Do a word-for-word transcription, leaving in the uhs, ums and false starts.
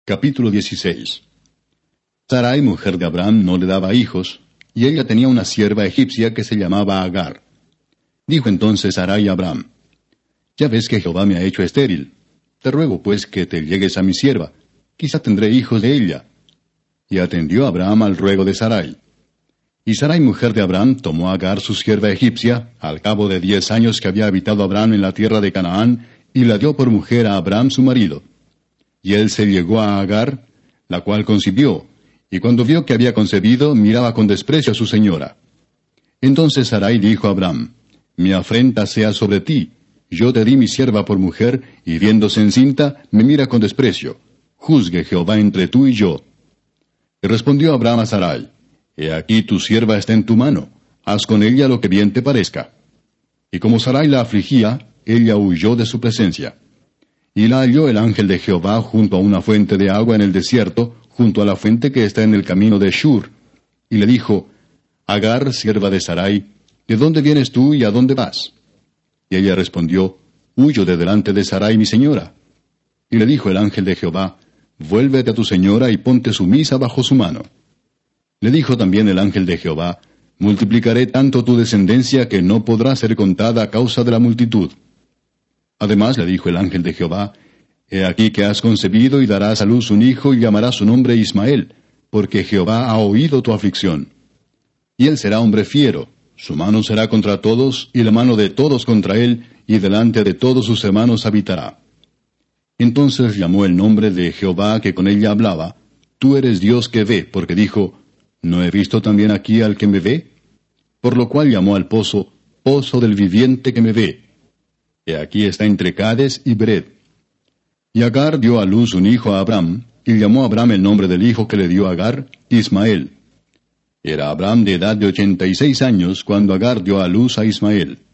Capítulo dieciséis. Sarai, mujer de Abraham, no le daba hijos, y ella tenía una sierva egipcia que se llamaba Agar. Dijo entonces Sarai a Abraham: Ya ves que Jehová me ha hecho estéril. Te ruego pues que te llegues a mi sierva, quizá tendré hijos de ella. Y atendió Abraham al ruego de Sarai. Y Sarai, mujer de Abraham, tomó a Agar su sierva egipcia, al cabo de diez años que había habitado Abraham en la tierra de Canaán, y la dio por mujer a Abraham su marido. Y él se llegó a Agar, la cual concibió, y cuando vio que había concebido, miraba con desprecio a su señora. Entonces Sarai dijo a Abraham: Mi afrenta sea sobre ti. Yo te di mi sierva por mujer, y viéndose encinta, me mira con desprecio. Juzgue Jehová entre tú y yo. Y respondió Abraham a Sarai: He aquí tu sierva está en tu mano, haz con ella lo que bien te parezca. Y como Sarai la afligía, ella huyó de su presencia. Y la halló el ángel de Jehová junto a una fuente de agua en el desierto, junto a la fuente que está en el camino de Shur. Y le dijo: Agar, sierva de Sarai, ¿de dónde vienes tú y a dónde vas? Y ella respondió: Huyo de delante de Sarai mi señora. Y le dijo el ángel de Jehová: Vuélvete a tu señora y ponte sumisa bajo su mano. Le dijo también el ángel de Jehová: Multiplicaré tanto tu descendencia que no podrá ser contada a causa de la multitud. Además le dijo el ángel de Jehová: He aquí que has concebido y darás a luz un hijo y llamarás su nombre Ismael, porque Jehová ha oído tu aflicción. Y él será hombre fiero, su mano será contra todos, y la mano de todos contra él, y delante de todos sus hermanos habitará. Entonces llamó el nombre de Jehová que con ella hablaba: Tú eres Dios que ve, porque dijo: ¿No he visto también aquí al que me ve? Por lo cual llamó al pozo: Pozo del viviente que me ve. He aquí está entre Cades y Bered. Y Agar dio a luz un hijo a Abraham, y llamó a Abraham el nombre del hijo que le dio Agar, Ismael. Era Abraham de edad de ochenta y seis años cuando Agar dio a luz a Ismael.